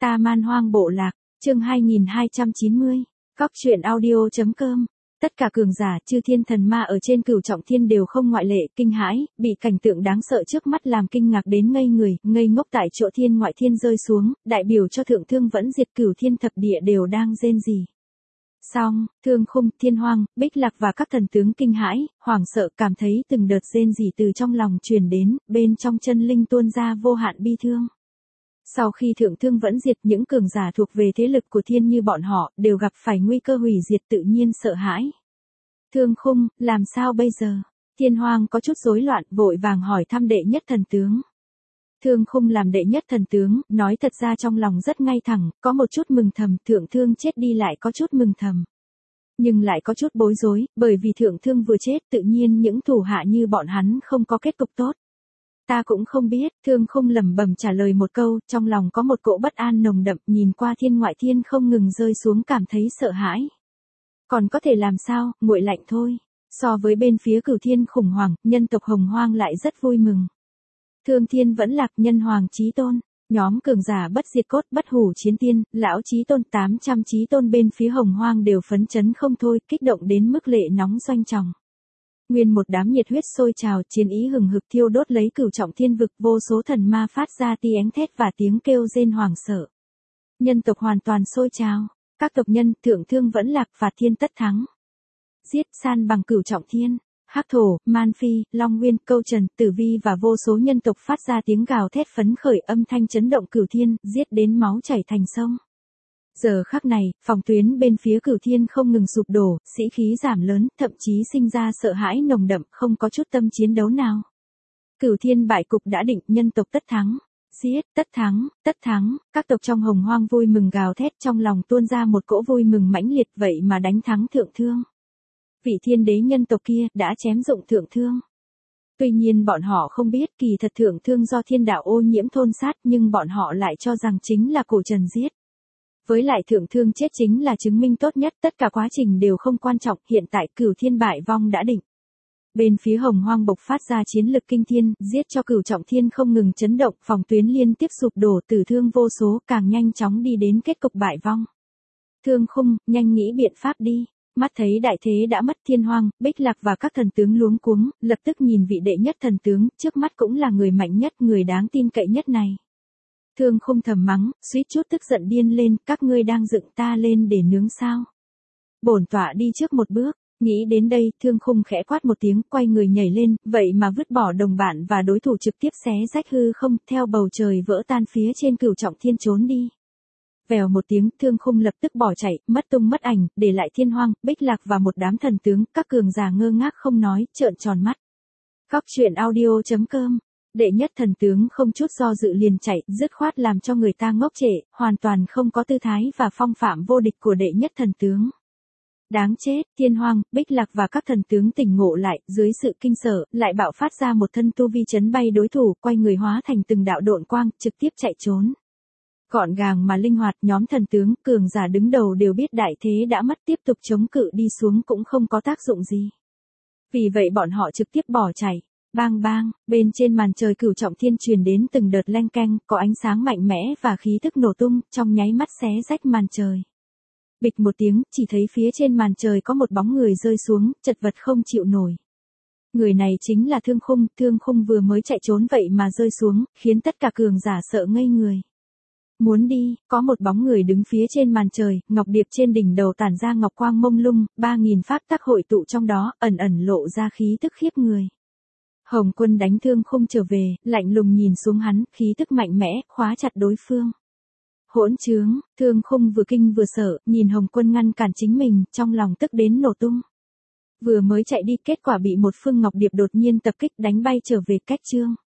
Ta Man Hoang Bộ Lạc, chương 2290, Cóc truyện audio.com. Tất cả cường giả chư thiên thần ma ở trên Cửu Trọng Thiên đều không ngoại lệ, kinh hãi, bị cảnh tượng đáng sợ trước mắt làm kinh ngạc đến ngây người, ngây ngốc tại chỗ thiên ngoại thiên rơi xuống, đại biểu cho thượng thương vẫn diệt cửu thiên thập địa đều đang rên rỉ. Song, Thương Khung, Thiên Hoang, Bích Lạc và các thần tướng kinh hãi, hoảng sợ cảm thấy từng đợt rên rỉ từ trong lòng truyền đến, bên trong chân linh tuôn ra vô hạn bi thương. Sau khi thượng thương vẫn diệt, những cường giả thuộc về thế lực của thiên như bọn họ, đều gặp phải nguy cơ hủy diệt tự nhiên sợ hãi. Thương Khung, làm sao bây giờ? Thiên Hoang có chút rối loạn, vội vàng hỏi thăm đệ nhất thần tướng. Thương Khung làm đệ nhất thần tướng, nói thật ra trong lòng rất ngay thẳng, có một chút mừng thầm, thượng thương chết đi lại có chút mừng thầm. Nhưng lại có chút bối rối, bởi vì thượng thương vừa chết tự nhiên những thủ hạ như bọn hắn không có kết cục tốt. Ta cũng không biết, Thương Khung lẩm bẩm trả lời một câu, trong lòng có một cỗ bất an nồng đậm, nhìn qua thiên ngoại thiên không ngừng rơi xuống cảm thấy sợ hãi. Còn có thể làm sao, nguội lạnh thôi. So với bên phía cửu thiên khủng hoảng, nhân tộc Hồng Hoang lại rất vui mừng. Thương Thiên vẫn lạc, nhân hoàng chí tôn, nhóm cường giả bất diệt cốt, bất hủ chiến tiên, lão chí tôn, 800 chí tôn bên phía Hồng Hoang đều phấn chấn không thôi, kích động đến mức lệ nóng doanh tròng. Nguyên một đám nhiệt huyết sôi trào, chiến ý hừng hực thiêu đốt lấy Cửu Trọng Thiên vực, vô số thần ma phát ra tiếng thét và tiếng kêu rên hoảng sợ. Nhân tộc hoàn toàn sôi trào, các tộc nhân, thượng thương vẫn lạc, phạt thiên tất thắng. Giết, san bằng Cửu Trọng Thiên. Hắc Thổ, Man Phi, Long Nguyên, Câu Trần, Tử Vi và vô số nhân tộc phát ra tiếng gào thét phấn khởi, âm thanh chấn động cửu thiên, giết đến máu chảy thành sông. Giờ khắc này, phòng tuyến bên phía cửu thiên không ngừng sụp đổ, sĩ khí giảm lớn, thậm chí sinh ra sợ hãi nồng đậm, không có chút tâm chiến đấu nào. Cửu thiên bại cục đã định, nhân tộc tất thắng. Giết, tất thắng, các tộc trong Hồng Hoang vui mừng gào thét, trong lòng tuôn ra một cỗ vui mừng mãnh liệt, vậy mà đánh thắng thượng thương. Vị thiên đế nhân tộc kia đã chém dụng thượng thương. Tuy nhiên bọn họ không biết kỳ thật thượng thương do thiên đạo ô nhiễm thôn sát, nhưng bọn họ lại cho rằng chính là cổ trần giết. Với lại thượng thương chết chính là chứng minh tốt nhất, tất cả quá trình đều không quan trọng, hiện tại cửu thiên bại vong đã định. Bên phía Hồng Hoang bộc phát ra chiến lực kinh thiên, giết cho Cửu Trọng Thiên không ngừng chấn động, phòng tuyến liên tiếp sụp đổ, tử thương vô số, càng nhanh chóng đi đến kết cục bại vong. Thương Khung, nhanh nghĩ biện pháp đi. Mắt thấy đại thế đã mất, Thiên Hoang, Bích Lạc và các thần tướng luống cuống, lập tức nhìn vị đệ nhất thần tướng, trước mắt cũng là người mạnh nhất, người đáng tin cậy nhất này. Thương Khung thầm mắng, suýt chút tức giận điên lên, các ngươi đang dựng ta lên để nướng sao? Bổn tọa đi trước một bước, nghĩ đến đây, Thương Khung khẽ quát một tiếng, quay người nhảy lên, vậy mà vứt bỏ đồng bạn và đối thủ trực tiếp xé rách hư không, theo bầu trời vỡ tan phía trên Cửu Trọng Thiên trốn đi. Vèo một tiếng, Thương Khung lập tức bỏ chạy, mất tung mất ảnh, để lại Thiên Hoang, Bích Lạc và một đám thần tướng, các cường giả ngơ ngác không nói, trợn tròn mắt. Cóc truyện audio.com. Đệ nhất thần tướng không chút do dự liền chạy, dứt khoát làm cho người ta ngốc trệ, hoàn toàn không có tư thái và phong phạm vô địch của đệ nhất thần tướng. Đáng chết, Thiên Hoang, Bích Lạc và các thần tướng tỉnh ngộ lại, dưới sự kinh sợ, lại bạo phát ra một thân tu vi chấn bay đối thủ, quay người hóa thành từng đạo độn quang, trực tiếp chạy trốn. Gọn gàng mà linh hoạt, nhóm thần tướng, cường giả đứng đầu đều biết đại thế đã mất, tiếp tục chống cự đi xuống cũng không có tác dụng gì. Vì vậy bọn họ trực tiếp bỏ chạy. Bang bang, bên trên màn trời Cửu Trọng Thiên truyền đến từng đợt leng keng, có ánh sáng mạnh mẽ và khí tức nổ tung, trong nháy mắt xé rách màn trời. Bịch một tiếng, chỉ thấy phía trên màn trời có một bóng người rơi xuống, chật vật không chịu nổi. Người này chính là Thương Khung vừa mới chạy trốn vậy mà rơi xuống, khiến tất cả cường giả sợ ngây người. Muốn đi, có một bóng người đứng phía trên màn trời, ngọc điệp trên đỉnh đầu tản ra ngọc quang mông lung, 3000 pháp tắc hội tụ trong đó, ẩn ẩn lộ ra khí tức khiếp người. Hồng Quân đánh Thương Khung trở về, lạnh lùng nhìn xuống hắn, khí tức mạnh mẽ, khóa chặt đối phương. Hỗn trướng, Thương Khung vừa kinh vừa sợ, nhìn Hồng Quân ngăn cản chính mình, trong lòng tức đến nổ tung. Vừa mới chạy đi, kết quả bị một phương ngọc điệp đột nhiên tập kích đánh bay trở về cách chương.